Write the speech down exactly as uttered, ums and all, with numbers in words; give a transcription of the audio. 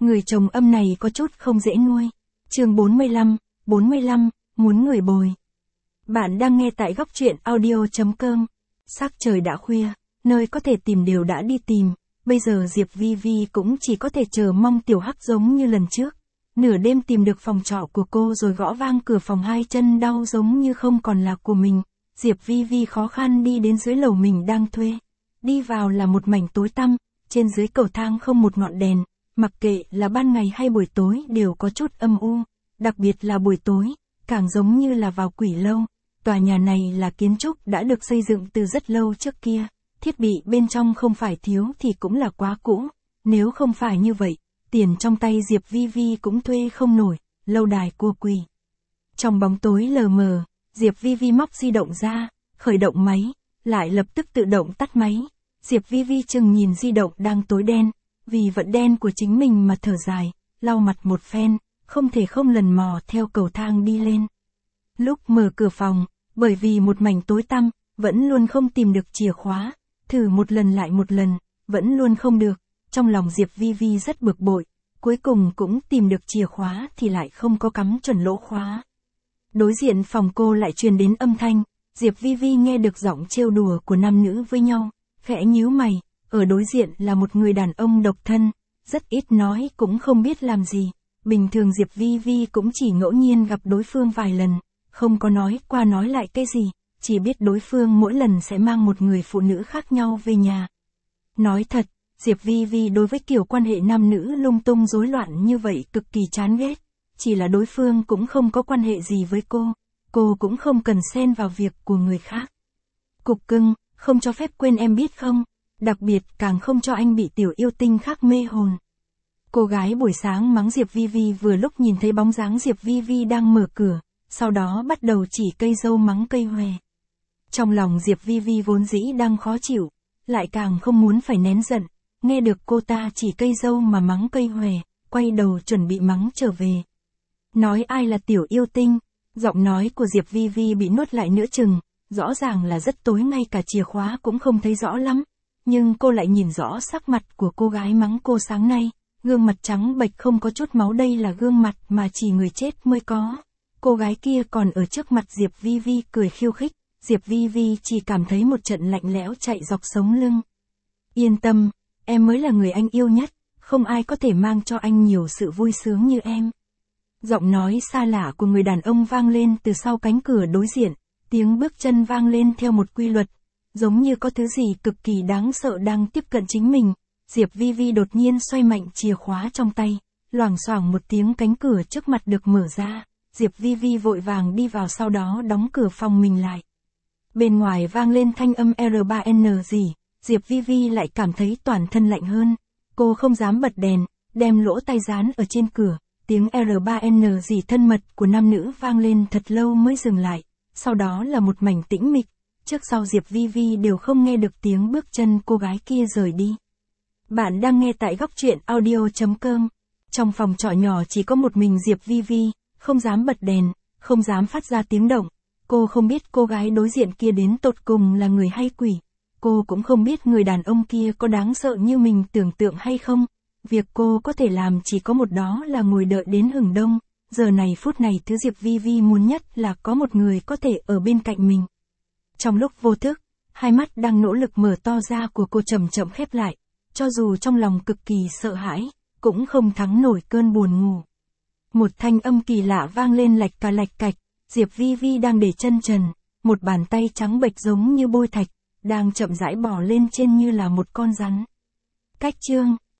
Người chồng âm này có chút không dễ nuôi. Chương bốn mươi lăm, bốn mươi lăm, muốn người bồi. Bạn đang nghe tại góc truyện audio chấm com. Sắc trời đã khuya, nơi có thể tìm đều đã đi tìm, bây giờ Diệp Vi Vi cũng chỉ có thể chờ mong Tiểu Hắc giống như lần trước. Nửa đêm tìm được phòng trọ của cô rồi gõ vang cửa phòng, hai chân đau giống như không còn là của mình. Diệp Vi Vi khó khăn đi đến dưới lầu mình đang thuê. Đi vào là một mảnh tối tăm, trên dưới cầu thang không một ngọn đèn, mặc kệ là ban ngày hay buổi tối đều có chút âm u, đặc biệt là buổi tối, càng giống như là vào quỷ lâu. Tòa nhà này là kiến trúc đã được xây dựng từ rất lâu trước kia, thiết bị bên trong không phải thiếu thì cũng là quá cũ, nếu không phải như vậy, tiền trong tay Diệp Vi Vi cũng thuê không nổi, lâu đài cua quỳ. Trong bóng tối lờ mờ, Diệp Vi Vi móc di động ra, khởi động máy, lại lập tức tự động tắt máy. Diệp Vi Vi chừng nhìn di động đang tối đen, vì vận đen của chính mình mà thở dài, lau mặt một phen, không thể không lần mò theo cầu thang đi lên. Lúc mở cửa phòng, bởi vì một mảnh tối tăm, vẫn luôn không tìm được chìa khóa, thử một lần lại một lần, vẫn luôn không được, trong lòng Diệp Vi Vi rất bực bội, cuối cùng cũng tìm được chìa khóa thì lại không có cắm chuẩn lỗ khóa. Đối diện phòng cô lại truyền đến âm thanh, Diệp Vi Vi nghe được giọng trêu đùa của nam nữ với nhau, khẽ nhíu mày, ở đối diện là một người đàn ông độc thân, rất ít nói cũng không biết làm gì, bình thường Diệp Vi Vi cũng chỉ ngẫu nhiên gặp đối phương vài lần, không có nói qua nói lại cái gì, chỉ biết đối phương mỗi lần sẽ mang một người phụ nữ khác nhau về nhà. Nói thật, Diệp Vi Vi đối với kiểu quan hệ nam nữ lung tung rối loạn như vậy cực kỳ chán ghét, chỉ là đối phương cũng không có quan hệ gì với cô, cô cũng không cần xen vào việc của người khác. Cục cưng, không cho phép quên em biết không, đặc biệt càng không cho anh bị tiểu yêu tinh khác mê hồn. Cô gái buổi sáng mắng Diệp Vi Vi vừa lúc nhìn thấy bóng dáng Diệp Vi Vi đang mở cửa, sau đó bắt đầu chỉ cây dâu mắng cây hòe. Trong lòng Diệp Vi Vi vốn dĩ đang khó chịu, lại càng không muốn phải nén giận, nghe được cô ta chỉ cây dâu mà mắng cây hòe, quay đầu chuẩn bị mắng trở về. Nói ai là tiểu yêu tinh, giọng nói của Diệp Vi Vi bị nuốt lại nửa chừng, rõ ràng là rất tối ngay cả chìa khóa cũng không thấy rõ lắm, nhưng cô lại nhìn rõ sắc mặt của cô gái mắng cô sáng nay, gương mặt trắng bệch không có chút máu, đây là gương mặt mà chỉ người chết mới có. Cô gái kia còn ở trước mặt Diệp Vi Vi cười khiêu khích, Diệp Vi Vi chỉ cảm thấy một trận lạnh lẽo chạy dọc sống lưng. Yên tâm, em mới là người anh yêu nhất, không ai có thể mang cho anh nhiều sự vui sướng như em. Giọng nói xa lạ của người đàn ông vang lên từ sau cánh cửa đối diện, tiếng bước chân vang lên theo một quy luật, giống như có thứ gì cực kỳ đáng sợ đang tiếp cận chính mình. Diệp Vi Vi đột nhiên xoay mạnh chìa khóa trong tay, loảng xoảng một tiếng cánh cửa trước mặt được mở ra, Diệp Vi Vi vội vàng đi vào, sau đó đóng cửa phòng mình lại. Bên ngoài vang lên thanh âm R ba N gì, Diệp Vi Vi lại cảm thấy toàn thân lạnh hơn, cô không dám bật đèn, đem lỗ tai dán ở trên cửa, tiếng R ba N gì thân mật của nam nữ vang lên thật lâu mới dừng lại, sau đó là một mảnh tĩnh mịch, trước sau Diệp Vi Vi đều không nghe được tiếng bước chân cô gái kia rời đi. Bạn đang nghe tại góc truyện audio chấm com. Trong phòng trọ nhỏ chỉ có một mình Diệp Vi Vi, không dám bật đèn, không dám phát ra tiếng động. Cô không biết cô gái đối diện kia đến tột cùng là người hay quỷ. Cô cũng không biết người đàn ông kia có đáng sợ như mình tưởng tượng hay không. Việc cô có thể làm chỉ có một, đó là ngồi đợi đến hừng đông. Giờ này phút này thứ Diệp Vi Vi muốn nhất là có một người có thể ở bên cạnh mình. Trong lúc vô thức, hai mắt đang nỗ lực mở to ra của cô chậm chậm khép lại. Cho dù trong lòng cực kỳ sợ hãi, cũng không thắng nổi cơn buồn ngủ. Một thanh âm kỳ lạ vang lên lạch cà lạch cạch, Diệp Vi Vi đang để chân trần, một bàn tay trắng bệch giống như bôi thạch, đang chậm rãi bò lên trên như là một con rắn. Cách chương